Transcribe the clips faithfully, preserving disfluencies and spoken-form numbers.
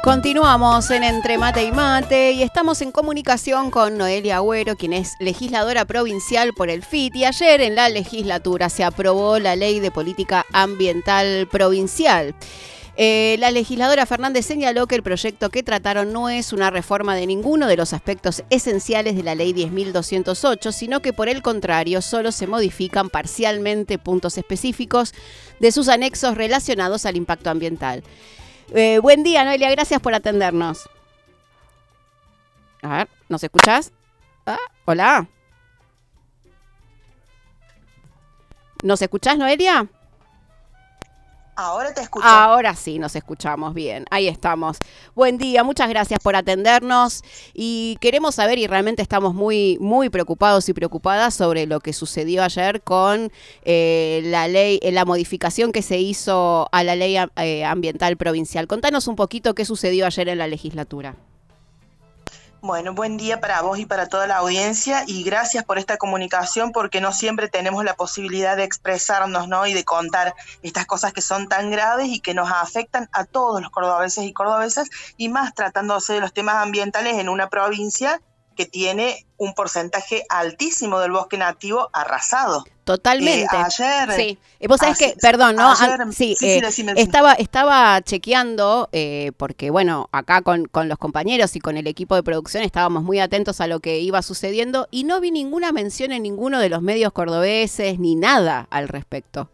Continuamos en Entre Mate y Mate y estamos en comunicación con Noelia Agüero, quien es legisladora provincial por el F I T. Y ayer en la legislatura se aprobó la Ley de Política Ambiental Provincial. Eh, la legisladora Fernández señaló que el proyecto que trataron no es una reforma de ninguno de los aspectos esenciales de la Ley diez mil doscientos ocho, sino que por el contrario solo se modifican parcialmente puntos específicos de sus anexos relacionados al impacto ambiental. Eh, buen día, Noelia, gracias por atendernos. A ver, ¿nos escuchás? Ah, hola. ¿Nos escuchás, Noelia? Ahora te escucho. Ahora sí, nos escuchamos bien. Ahí estamos. Buen día, muchas gracias por atendernos. Y queremos saber, y realmente estamos muy, muy preocupados y preocupadas sobre lo que sucedió ayer con eh, la ley, eh, la modificación que se hizo a la ley eh, ambiental provincial. Contanos un poquito qué sucedió ayer en la legislatura. Bueno, buen día para vos y para toda la audiencia y gracias por esta comunicación porque no siempre tenemos la posibilidad de expresarnos, ¿no? Y de contar estas cosas que son tan graves y que nos afectan a todos los cordobeses y cordobesas y más tratándose de los temas ambientales en una provincia que tiene un porcentaje altísimo del bosque nativo arrasado. Totalmente. Eh, ayer. Sí. Vos sabés así, que, perdón, ¿no? Ayer, An- sí, sí, eh, sí, decime, decime. Estaba, estaba chequeando, eh, porque bueno, acá con, con los compañeros y con el equipo de producción estábamos muy atentos a lo que iba sucediendo y no vi ninguna mención en ninguno de los medios cordobeses ni nada al respecto.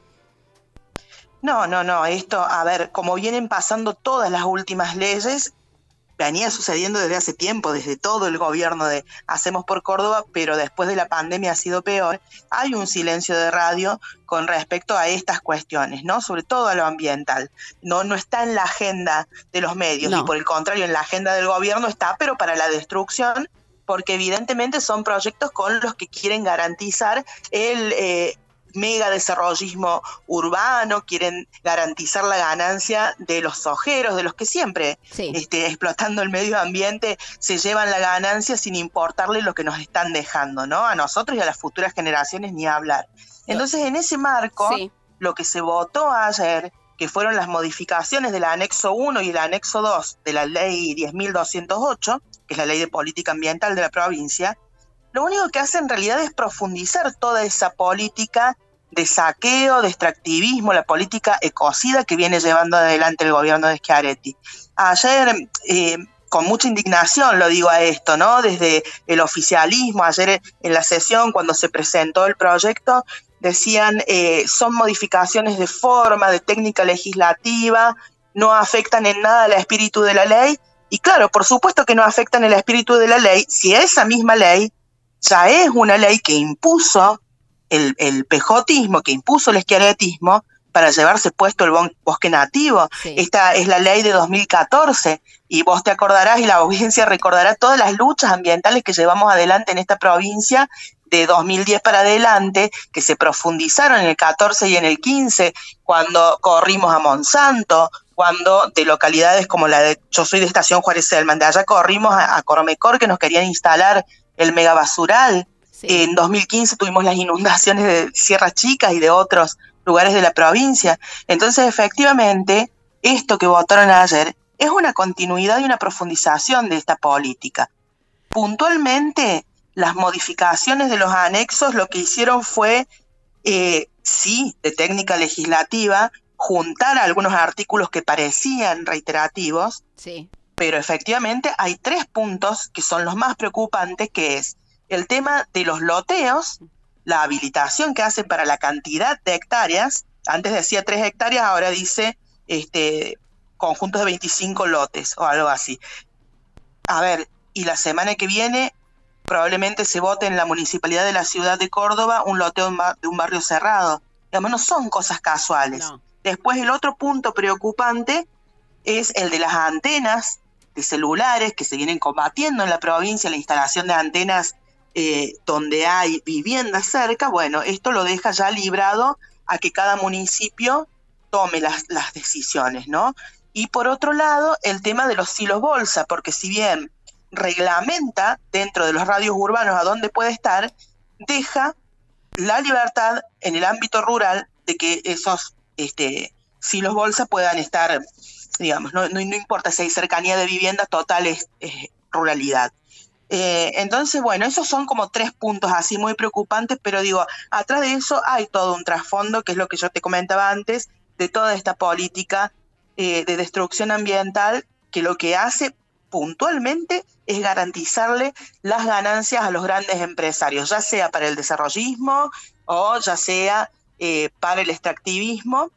No, no, no, esto, a ver, como vienen pasando todas las últimas leyes, venía sucediendo desde hace tiempo, desde todo el gobierno de Hacemos por Córdoba, pero después de la pandemia ha sido peor. Hay un silencio de radio con respecto a estas cuestiones, ¿no? Sobre todo a lo ambiental. No, no está en la agenda de los medios No. y por el contrario en la agenda del gobierno está, pero para la destrucción, porque evidentemente son proyectos con los que quieren garantizar el eh, mega desarrollismo urbano, quieren garantizar la ganancia de los sojeros, de los que siempre, Sí. este, explotando el medio ambiente, se llevan la ganancia sin importarle lo que nos están dejando, ¿no? A nosotros y a las futuras generaciones ni hablar. Entonces, en ese marco, Sí. lo que se votó ayer, que fueron las modificaciones del anexo uno y el anexo dos de la ley diez mil doscientos ocho, que es la ley de política ambiental de la provincia, lo único que hace en realidad es profundizar toda esa política de saqueo, de extractivismo, la política ecocida que viene llevando adelante el gobierno de Schiaretti. Ayer, eh, con mucha indignación lo digo a esto, ¿no? Desde el oficialismo, ayer en la sesión cuando se presentó el proyecto, decían eh, son modificaciones de forma, de técnica legislativa, no afectan en nada al espíritu de la ley. Y claro, por supuesto que no afectan el espíritu de la ley si esa misma ley ya es una ley que impuso el, el pejotismo, que impuso el schiarettismo para llevarse puesto el bon, bosque nativo. Sí. Esta es la ley de dos mil catorce y vos te acordarás y la audiencia recordará todas las luchas ambientales que llevamos adelante en esta provincia de dos mil diez para adelante, que se profundizaron en el catorce y en el quince, cuando corrimos a Monsanto, cuando de localidades como la de, yo soy de Estación Juárez Selman, de allá corrimos a, a Coromecor, que nos querían instalar el megabasural. Sí. En dos mil quince tuvimos las inundaciones de Sierras Chicas y de otros lugares de la provincia. Entonces, efectivamente, esto que votaron ayer es una continuidad y una profundización de esta política. Puntualmente, las modificaciones de los anexos lo que hicieron fue, eh, sí, de técnica legislativa, juntar algunos artículos que parecían reiterativos, Sí. pero efectivamente hay tres puntos que son los más preocupantes, que es el tema de los loteos, la habilitación que hacen para la cantidad de hectáreas. Antes decía tres hectáreas, ahora dice este, conjuntos de veinticinco lotes o algo así. A ver, y la semana que viene probablemente se vote en la municipalidad de la ciudad de Córdoba un loteo de un barrio cerrado. Digamos, no son cosas casuales. No. Después, el otro punto preocupante es el de las antenas de celulares que se vienen combatiendo en la provincia, la instalación de antenas eh, donde hay viviendas cerca. Bueno, esto lo deja ya librado a que cada municipio tome las, las decisiones, ¿no? Y por otro lado, el tema de los silos bolsa, porque si bien reglamenta dentro de los radios urbanos a dónde puede estar, deja la libertad en el ámbito rural de que esos este, si los bolsas puedan estar, digamos, no, no, no importa si hay cercanía de viviendas, total es, es ruralidad. Eh, entonces, bueno, esos son como tres puntos así muy preocupantes, pero digo, atrás de eso hay todo un trasfondo, que es lo que yo te comentaba antes, de toda esta política eh, de destrucción ambiental, que lo que hace puntualmente es garantizarle las ganancias a los grandes empresarios, ya sea para el desarrollismo o ya sea eh, para el extractivismo.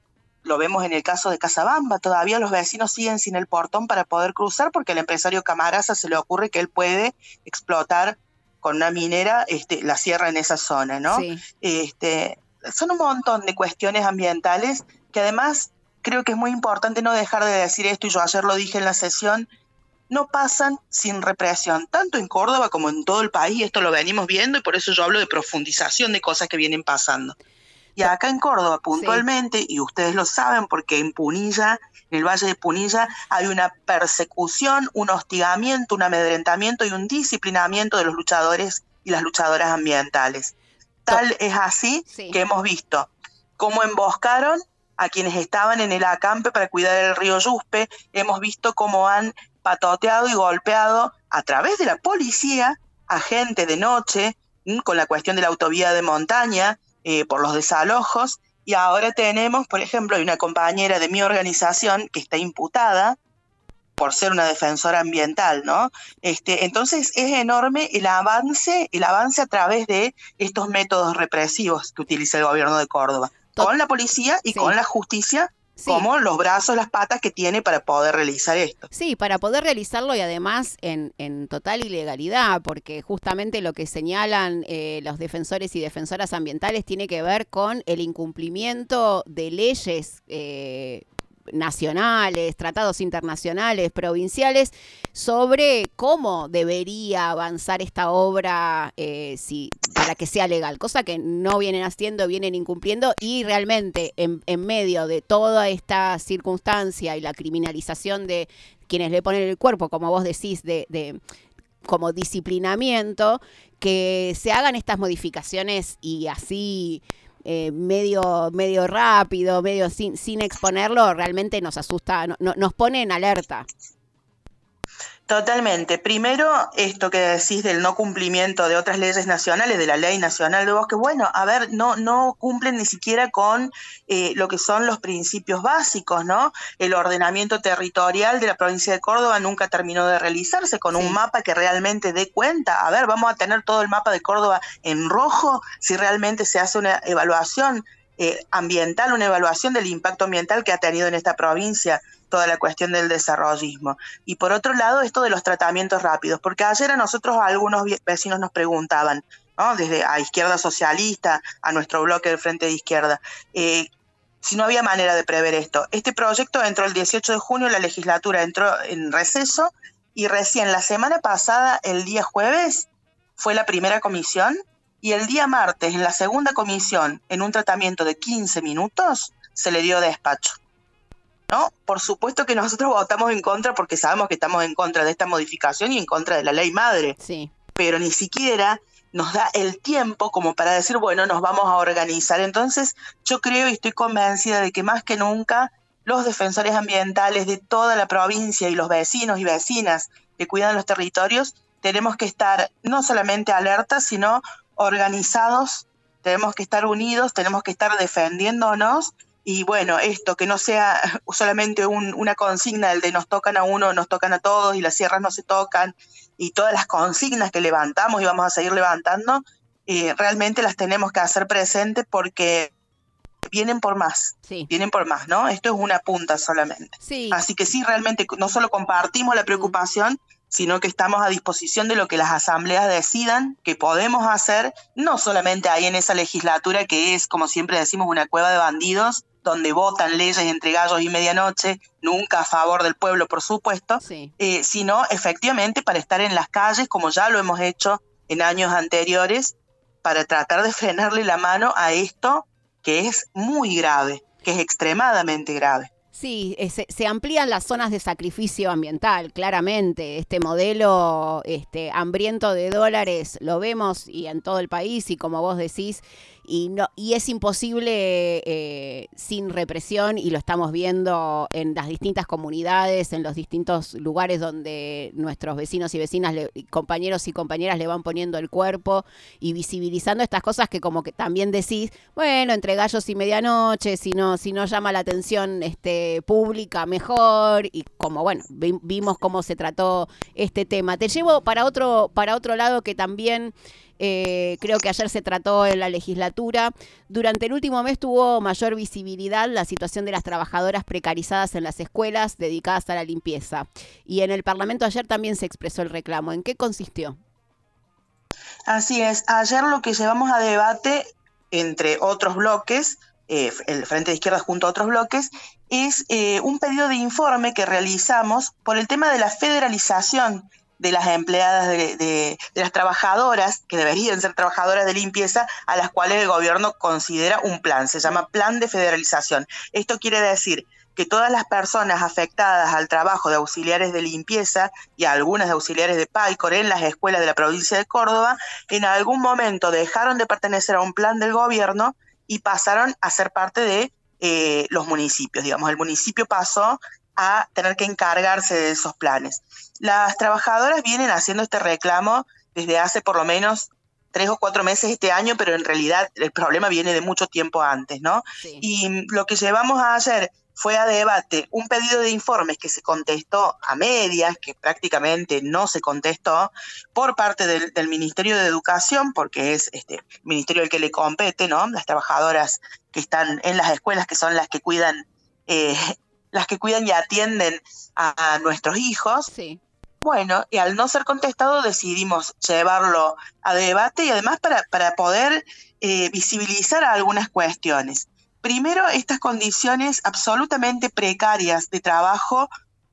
Lo vemos en el caso de Casabamba, todavía los vecinos siguen sin el portón para poder cruzar porque al empresario Camarasa se le ocurre que él puede explotar con una minera este, la sierra en esa zona, ¿no? Sí. Este, son un montón de cuestiones ambientales que además creo que es muy importante no dejar de decir esto, y yo ayer lo dije en la sesión, no pasan sin represión, tanto en Córdoba como en todo el país, esto lo venimos viendo y por eso yo hablo de profundización de cosas que vienen pasando. Y acá en Córdoba puntualmente, sí. Y ustedes lo saben porque en Punilla, en el Valle de Punilla, hay una persecución, un hostigamiento, un amedrentamiento y un disciplinamiento de los luchadores y las luchadoras ambientales. Tal es así sí. que hemos visto cómo emboscaron a quienes estaban en el acampe para cuidar el río Yuspe, hemos visto cómo han patoteado y golpeado a través de la policía a gente de noche, ¿m? Con la cuestión de la autovía de montaña, eh, por los desalojos, y ahora tenemos, por ejemplo, hay una compañera de mi organización que está imputada por ser una defensora ambiental, ¿no? Este, entonces es enorme el avance, el avance a través de estos métodos represivos que utiliza el gobierno de Córdoba, con la policía y sí. con la justicia, sí. como los brazos, las patas que tiene para poder realizar esto. Sí, para poder realizarlo y además en, en total ilegalidad, porque justamente lo que señalan eh, los defensores y defensoras ambientales tiene que ver con el incumplimiento de leyes eh, nacionales, tratados internacionales, provinciales, sobre cómo debería avanzar esta obra eh, si, para que sea legal, cosa que no vienen haciendo, vienen incumpliendo, y realmente en, en medio de toda esta circunstancia y la criminalización de quienes le ponen el cuerpo, como vos decís, de, de como disciplinamiento, que se hagan estas modificaciones y así Eh, medio medio rápido, medio sin, sin exponerlo, realmente nos asusta, no, no, nos pone en alerta. Totalmente. Primero, esto que decís del no cumplimiento de otras leyes nacionales, de la Ley Nacional de Bosque, bueno, a ver, no, no cumplen ni siquiera con eh, lo que son los principios básicos, ¿no? El ordenamiento territorial de la provincia de Córdoba nunca terminó de realizarse con sí. un mapa que realmente dé cuenta. A ver, vamos a tener todo el mapa de Córdoba en rojo si realmente se hace una evaluación eh, ambiental, una evaluación del impacto ambiental que ha tenido en esta provincia toda la cuestión del desarrollismo. Y por otro lado, esto de los tratamientos rápidos, porque ayer a nosotros algunos vecinos nos preguntaban, ¿no? Desde a Izquierda Socialista, a nuestro bloque del Frente de Izquierda, eh, si no había manera de prever esto. Este proyecto entró el dieciocho de junio, la legislatura entró en receso, y recién la semana pasada, el día jueves, fue la primera comisión, y el día martes, en la segunda comisión, en un tratamiento de quince minutos, se le dio despacho. ¿No? Por supuesto que nosotros votamos en contra porque sabemos que estamos en contra de esta modificación y en contra de la ley madre. Sí. Pero ni siquiera nos da el tiempo como para decir, bueno, nos vamos a organizar. Entonces, yo creo y estoy convencida de que más que nunca los defensores ambientales de toda la provincia y los vecinos y vecinas que cuidan los territorios, tenemos que estar no solamente alertas, sino organizados, tenemos que estar unidos, tenemos que estar defendiéndonos. Y bueno, esto que no sea solamente un, una consigna, el de nos tocan a uno, nos tocan a todos y las sierras no se tocan, y todas las consignas que levantamos y vamos a seguir levantando, eh, realmente las tenemos que hacer presentes porque vienen por más, sí. vienen por más, ¿no? Esto es una punta solamente. Sí. Así que sí, realmente no solo compartimos la preocupación, sino que estamos a disposición de lo que las asambleas decidan que podemos hacer, no solamente ahí en esa legislatura que es, como siempre decimos, una cueva de bandidos, donde votan leyes entre gallos y medianoche, nunca a favor del pueblo, por supuesto, sí. eh, sino efectivamente para estar en las calles, como ya lo hemos hecho en años anteriores, para tratar de frenarle la mano a esto que es muy grave, que es extremadamente grave. Sí, se, se amplían las zonas de sacrificio ambiental, claramente. Este modelo este, hambriento de dólares lo vemos y en todo el país, y como vos decís, y, no, y es imposible eh, sin represión, y lo estamos viendo en las distintas comunidades, en los distintos lugares donde nuestros vecinos y vecinas, le, compañeros y compañeras le van poniendo el cuerpo y visibilizando estas cosas que como que también decís, bueno, entre gallos y medianoche, si no, si no llama la atención este, pública, mejor, y como bueno, vi, vimos cómo se trató este tema. Te llevo para otro, para otro lado que también eh, creo que ayer se trató en la legislatura. Durante el último mes tuvo mayor visibilidad la situación de las trabajadoras precarizadas en las escuelas dedicadas a la limpieza. Y en el Parlamento ayer también se expresó el reclamo. ¿En qué consistió? Así es, ayer lo que llevamos a debate, entre otros bloques, eh, el Frente de Izquierda junto a otros bloques, es eh, un pedido de informe que realizamos por el tema de la federalización de las empleadas, de, de, de las trabajadoras, que deberían ser trabajadoras de limpieza, a las cuales el gobierno considera un plan, se llama Plan de Federalización. Esto quiere decir que todas las personas afectadas al trabajo de auxiliares de limpieza y algunas de auxiliares de PAICOR en las escuelas de la provincia de Córdoba, en algún momento dejaron de pertenecer a un plan del gobierno y pasaron a ser parte de eh, los municipios. Digamos, el municipio pasó a tener que encargarse de esos planes. Las trabajadoras vienen haciendo este reclamo desde hace por lo menos tres o cuatro meses este año, pero en realidad el problema viene de mucho tiempo antes, ¿no? Sí. Y lo que llevamos ayer fue a debate un pedido de informes que se contestó a medias, que prácticamente no se contestó, por parte del, del Ministerio de Educación, porque es este el ministerio al que le compete, ¿no? Las trabajadoras que están en las escuelas, que son las que cuidan, eh, las que cuidan y atienden a, a nuestros hijos. Sí. Bueno, y al no ser contestado decidimos llevarlo a debate y además para, para poder eh, visibilizar algunas cuestiones. Primero, estas condiciones absolutamente precarias de trabajo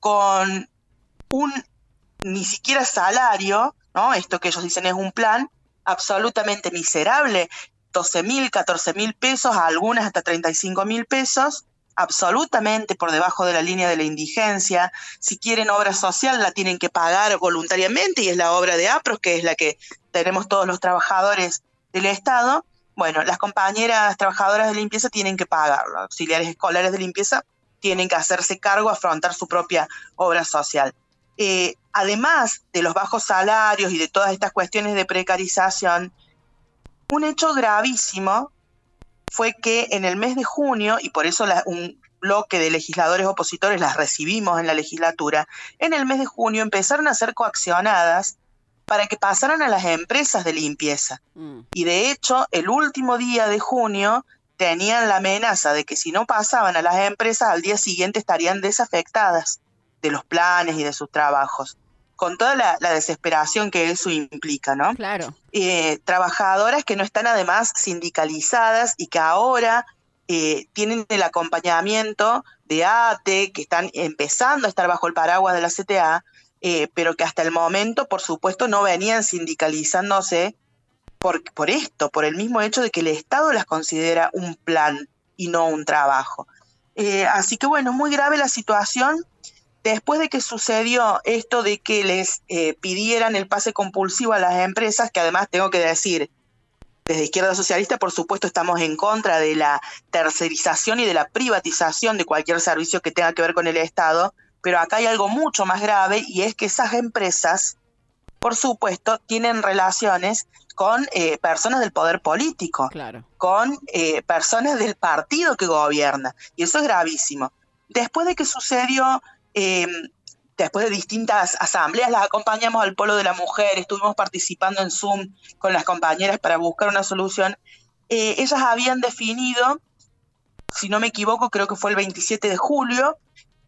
con un ni siquiera salario, ¿no? Esto que ellos dicen es un plan absolutamente miserable, doce mil, catorce mil pesos, a algunas hasta treinta y cinco mil pesos, absolutamente por debajo de la línea de la indigencia. Si quieren obra social la tienen que pagar voluntariamente y es la obra de APROS, que es la que tenemos todos los trabajadores del Estado. Bueno, las compañeras trabajadoras de limpieza tienen que pagarlo, auxiliares escolares de limpieza tienen que hacerse cargo, afrontar su propia obra social. Eh, además de los bajos salarios y de todas estas cuestiones de precarización, un hecho gravísimo fue que en el mes de junio, y por eso la, un bloque de legisladores opositores las recibimos en la legislatura, en el mes de junio empezaron a ser coaccionadas para que pasaran a las empresas de limpieza. Mm. Y de hecho, el último día de junio tenían la amenaza de que si no pasaban a las empresas, al día siguiente estarían desafectadas de los planes y de sus trabajos, con toda la, la desesperación que eso implica, ¿no? Claro. Eh, trabajadoras que no están además sindicalizadas y que ahora eh, tienen el acompañamiento de A T E, que están empezando a estar bajo el paraguas de la C T A, Eh, pero que hasta el momento, por supuesto, no venían sindicalizándose por, por esto, por el mismo hecho de que el Estado las considera un plan y no un trabajo. Eh, así que bueno, muy grave la situación. Después de que sucedió esto de que les eh, pidieran el pase compulsivo a las empresas, que además tengo que decir, desde Izquierda Socialista, por supuesto, estamos en contra de la tercerización y de la privatización de cualquier servicio que tenga que ver con el Estado, pero acá hay algo mucho más grave y es que esas empresas, por supuesto, tienen relaciones con eh, personas del poder político, claro, con eh, personas del partido que gobierna, y eso es gravísimo. Después de que sucedió, eh, después de distintas asambleas, las acompañamos al Polo de la Mujer, estuvimos participando en Zoom con las compañeras para buscar una solución. Eh, ellas habían definido, si no me equivoco, creo que fue el veintisiete de julio,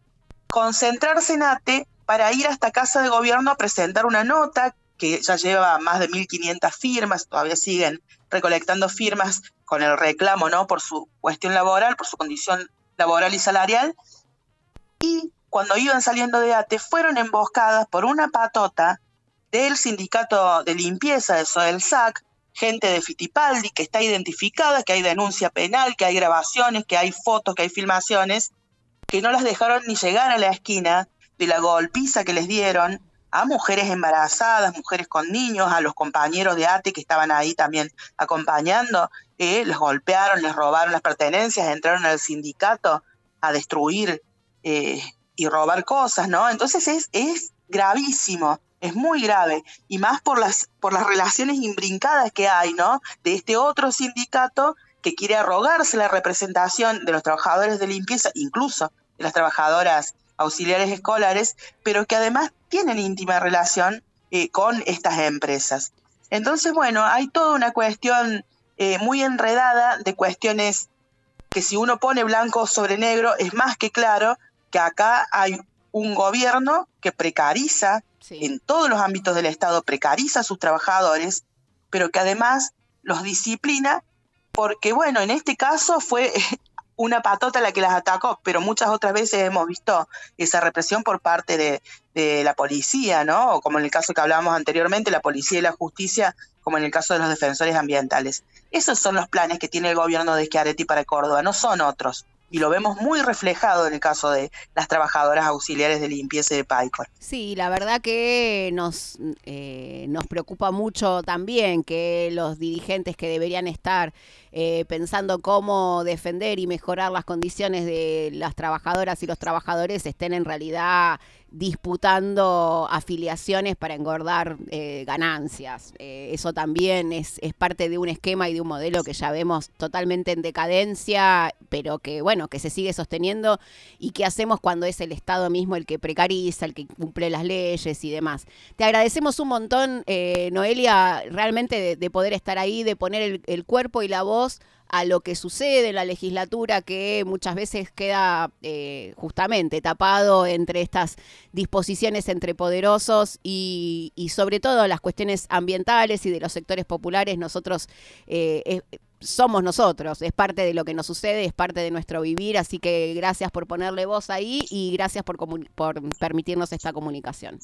concentrarse en A T E para ir hasta Casa de Gobierno a presentar una nota que ya lleva más de mil quinientas firmas, todavía siguen recolectando firmas con el reclamo, ¿no?, por su cuestión laboral, por su condición laboral y salarial, y cuando iban saliendo de A T E fueron emboscadas por una patota del sindicato de limpieza de Sodelsac, gente de Fittipaldi, que está identificada, que hay denuncia penal, que hay grabaciones, que hay fotos, que hay filmaciones, que no las dejaron ni llegar a la esquina de la golpiza que les dieron a mujeres embarazadas, mujeres con niños, a los compañeros de A T E que estaban ahí también acompañando eh, les golpearon, les robaron las pertenencias, entraron al sindicato a destruir eh, y robar cosas, ¿no? Entonces es, es gravísimo, es muy grave, y más por las, por las relaciones imbrincadas que hay, ¿no? De este otro sindicato que quiere arrogarse la representación de los trabajadores de limpieza, incluso de las trabajadoras auxiliares escolares, pero que además tienen íntima relación eh, con estas empresas. Entonces, bueno, hay toda una cuestión eh, muy enredada de cuestiones que si uno pone blanco sobre negro es más que claro que acá hay un gobierno que precariza sí. en todos los ámbitos del Estado, precariza a sus trabajadores, pero que además los disciplina porque, bueno, en este caso fue una patota la que las atacó, pero muchas otras veces hemos visto esa represión por parte de, de la policía, ¿no? O como en el caso que hablábamos anteriormente, la policía y la justicia, como en el caso de los defensores ambientales. Esos son los planes que tiene el gobierno de Schiaretti para Córdoba, no son otros. Y lo vemos muy reflejado en el caso de las trabajadoras auxiliares de limpieza de Paycor. Sí, la verdad que nos, eh, nos preocupa mucho también que los dirigentes que deberían estar eh, pensando cómo defender y mejorar las condiciones de las trabajadoras y los trabajadores estén en realidad disputando afiliaciones para engordar eh, ganancias. Eh, eso también es, es parte de un esquema y de un modelo que ya vemos totalmente en decadencia, pero que bueno, que se sigue sosteniendo. ¿Y qué hacemos cuando es el Estado mismo el que precariza, el que cumple las leyes y demás? Te agradecemos un montón, eh, Noelia, realmente de, de poder estar ahí, de poner el, el cuerpo y la voz a lo que sucede en la legislatura, que muchas veces queda eh, justamente tapado entre estas disposiciones entre poderosos y, y sobre todo las cuestiones ambientales y de los sectores populares. Nosotros eh, eh, somos nosotros, es parte de lo que nos sucede, es parte de nuestro vivir, así que gracias por ponerle voz ahí y gracias por, por permitirnos esta comunicación.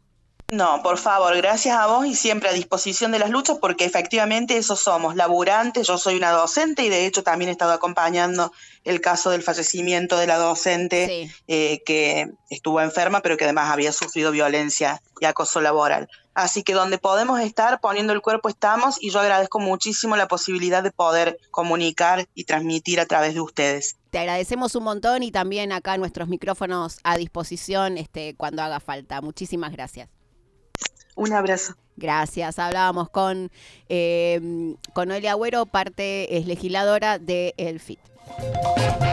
No, por favor, gracias a vos y siempre a disposición de las luchas porque efectivamente eso somos, laburantes. Yo soy una docente y de hecho también he estado acompañando el caso del fallecimiento de la docente sí. eh, que estuvo enferma pero que además había sufrido violencia y acoso laboral. Así que donde podemos estar poniendo el cuerpo estamos y yo agradezco muchísimo la posibilidad de poder comunicar y transmitir a través de ustedes. Te agradecemos un montón y también acá nuestros micrófonos a disposición este, cuando haga falta. Muchísimas gracias. Un abrazo. Gracias. Hablábamos con, eh, con Noelia Agüero, parte es legisladora de El F I T.